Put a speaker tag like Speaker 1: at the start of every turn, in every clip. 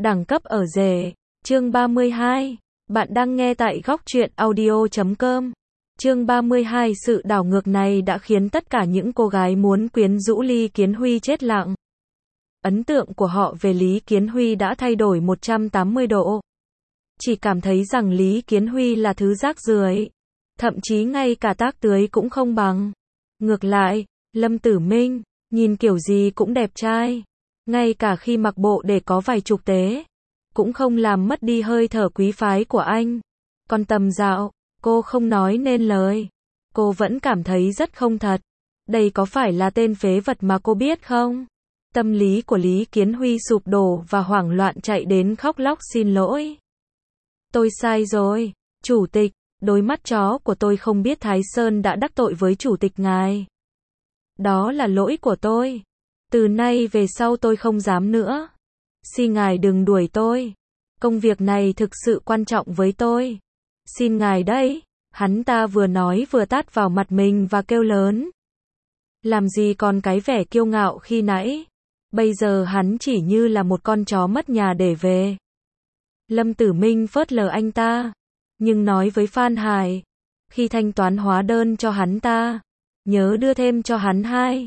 Speaker 1: Đẳng cấp ở rể. Chương 32. Bạn đang nghe tại góc truyện audio.com. Chương 32. Sự đảo ngược này đã khiến tất cả những cô gái muốn quyến rũ Lý Kiến Huy chết lặng. Ấn tượng của họ về Lý Kiến Huy đã thay đổi 180 độ. Chỉ cảm thấy rằng Lý Kiến Huy là thứ rác rưởi, thậm chí ngay cả tác tưới cũng không bằng. Ngược lại, Lâm Tử Minh, nhìn kiểu gì cũng đẹp trai. Ngay cả khi mặc bộ để có vài chục tế, cũng không làm mất đi hơi thở quý phái của anh. Còn Tầm Dạo, cô không nói nên lời. Cô vẫn cảm thấy rất không thật. Đây có phải là tên phế vật mà cô biết không? Tâm lý của Lý Kiến Huy sụp đổ và hoảng loạn chạy đến khóc lóc xin lỗi. Tôi sai rồi, chủ tịch, đôi mắt chó của tôi không biết Thái Sơn đã đắc tội với chủ tịch ngài. Đó là lỗi của tôi. Từ nay về sau tôi không dám nữa. Xin ngài đừng đuổi tôi. Công việc này thực sự quan trọng với tôi. Xin ngài đấy. Hắn ta vừa nói vừa tát vào mặt mình và kêu lớn. Làm gì còn cái vẻ kiêu ngạo khi nãy. Bây giờ hắn chỉ như là một con chó mất nhà để về. Lâm Tử Minh phớt lờ anh ta. Nhưng nói với Phan Hải. Khi thanh toán hóa đơn cho hắn ta, nhớ đưa thêm cho hắn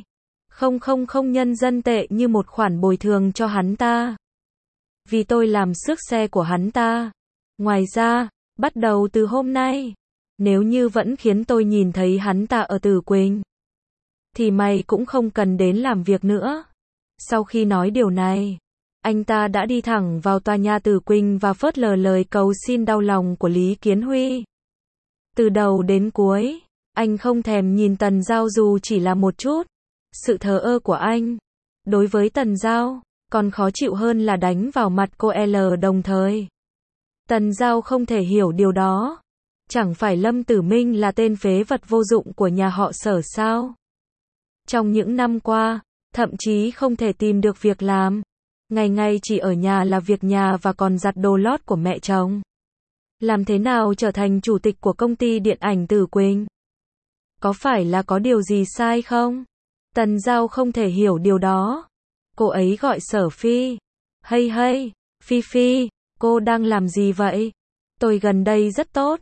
Speaker 1: 2,000 nhân dân tệ như một khoản bồi thường cho hắn ta. Vì tôi làm xước xe của hắn ta. Ngoài ra, bắt đầu từ hôm nay, nếu như vẫn khiến tôi nhìn thấy hắn ta ở Tử Quỳnh, thì mày cũng không cần đến làm việc nữa. Sau khi nói điều này, anh ta đã đi thẳng vào tòa nhà Tử Quỳnh và phớt lờ lời cầu xin đau lòng của Lý Kiến Huy. Từ đầu đến cuối, anh không thèm nhìn Tần Giao dù chỉ là một chút. Sự thờ ơ của anh đối với Tần Giao còn khó chịu hơn là đánh vào mặt cô L đồng thời. Tần Giao không thể hiểu điều đó. Chẳng phải Lâm Tử Minh là tên phế vật vô dụng của nhà họ Sở sao? Trong những năm qua, thậm chí không thể tìm được việc làm. Ngày ngày chỉ ở nhà là việc nhà và còn giặt đồ lót của mẹ chồng. Làm thế nào trở thành chủ tịch của công ty điện ảnh Tử Quỳnh? Có phải là có điều gì sai không? Tần Giao không thể hiểu điều đó. Cô ấy gọi Sở Phi. Hey hey, Phi Phi, cô đang làm gì vậy? Tôi gần đây rất tốt.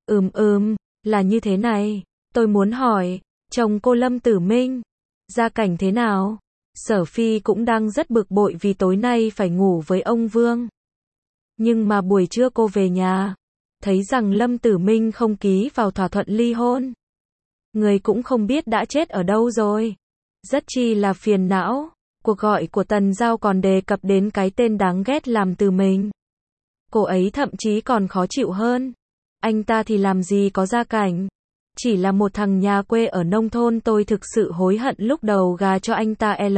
Speaker 1: Là như thế này. Tôi muốn hỏi, chồng cô Lâm Tử Minh, gia cảnh thế nào? Sở Phi cũng đang rất bực bội vì tối nay phải ngủ với ông Vương. Nhưng mà buổi trưa cô về nhà, thấy rằng Lâm Tử Minh không ký vào thỏa thuận ly hôn. Người cũng không biết đã chết ở đâu rồi. Rất chi là phiền não. Cuộc gọi của Tần Giao còn đề cập đến cái tên đáng ghét làm từ mình. Cô ấy thậm chí còn khó chịu hơn. Anh ta thì làm gì có gia cảnh. Chỉ là một thằng nhà quê ở nông thôn. Tôi thực sự hối hận lúc đầu gà cho anh ta L.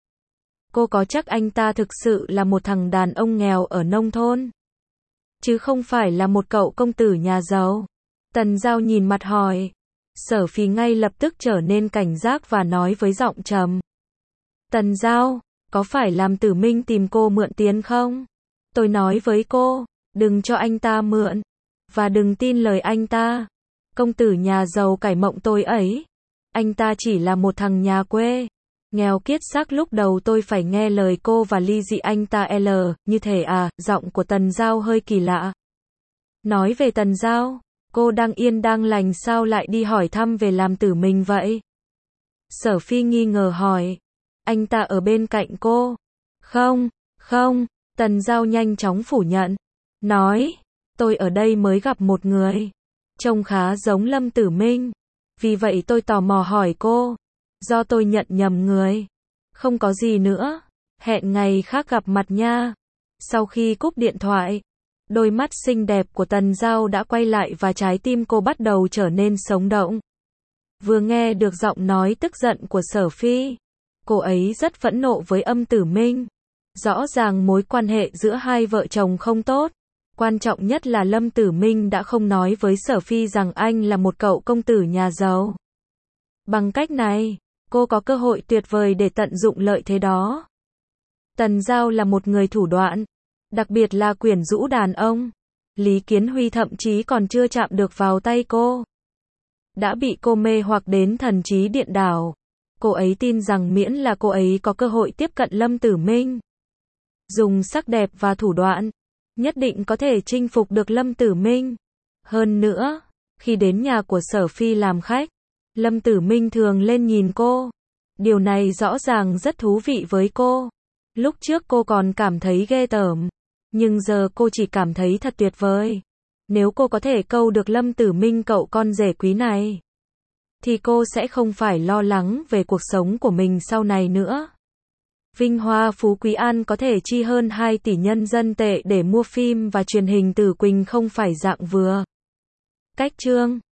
Speaker 1: Cô có chắc anh ta thực sự là một thằng đàn ông nghèo ở nông thôn, chứ không phải là một cậu công tử nhà giàu? Tần Giao nhìn mặt hỏi. Sở Phi ngay lập tức trở nên cảnh giác và nói với giọng trầm. Tần Giao, có phải làm Tử Minh tìm cô mượn tiền không? Tôi nói với cô, đừng cho anh ta mượn. Và đừng tin lời anh ta. Công tử nhà giàu cải mộng tôi ấy. Anh ta chỉ là một thằng nhà quê. Nghèo kiết xác. Lúc đầu tôi phải nghe lời cô và ly dị anh ta L. Như thể à, giọng của Tần Giao hơi kỳ lạ. Nói về Tần Giao, cô đang yên đang lành sao lại đi hỏi thăm về làm Tử Minh vậy? Sở Phi nghi ngờ hỏi. Anh ta ở bên cạnh cô? Không. Tần Giao nhanh chóng phủ nhận. Nói, tôi ở đây mới gặp một người. Trông khá giống Lâm Tử Minh. Vì vậy tôi tò mò hỏi cô. Do tôi nhận nhầm người. Không có gì nữa. Hẹn ngày khác gặp mặt nha. Sau khi cúp điện thoại, đôi mắt xinh đẹp của Tần Giao đã quay lại và trái tim cô bắt đầu trở nên sống động. Vừa nghe được giọng nói tức giận của Sở Phi, cô ấy rất phẫn nộ với Âm Tử Minh. Rõ ràng mối quan hệ giữa hai vợ chồng không tốt. Quan trọng nhất là Lâm Tử Minh đã không nói với Sở Phi rằng anh là một cậu công tử nhà giàu. Bằng cách này, cô có cơ hội tuyệt vời để tận dụng lợi thế đó. Tần Giao là một người thủ đoạn, đặc biệt là quyến rũ đàn ông. Lý Kiến Huy thậm chí còn chưa chạm được vào tay cô, đã bị cô mê hoặc đến thần trí điện đảo. Cô ấy tin rằng miễn là cô ấy có cơ hội tiếp cận Lâm Tử Minh, dùng sắc đẹp và thủ đoạn, nhất định có thể chinh phục được Lâm Tử Minh. Hơn nữa, khi đến nhà của Sở Phi làm khách, Lâm Tử Minh thường lên nhìn cô. Điều này rõ ràng rất thú vị với cô. Lúc trước cô còn cảm thấy ghê tởm, nhưng giờ cô chỉ cảm thấy thật tuyệt vời. Nếu cô có thể câu được Lâm Tử Minh cậu con rể quý này, thì cô sẽ không phải lo lắng về cuộc sống của mình sau này nữa. Vinh hoa phú quý An có thể chi hơn 2 tỷ nhân dân tệ để mua phim và truyền hình Tử Quỳnh không phải dạng vừa. Cách chương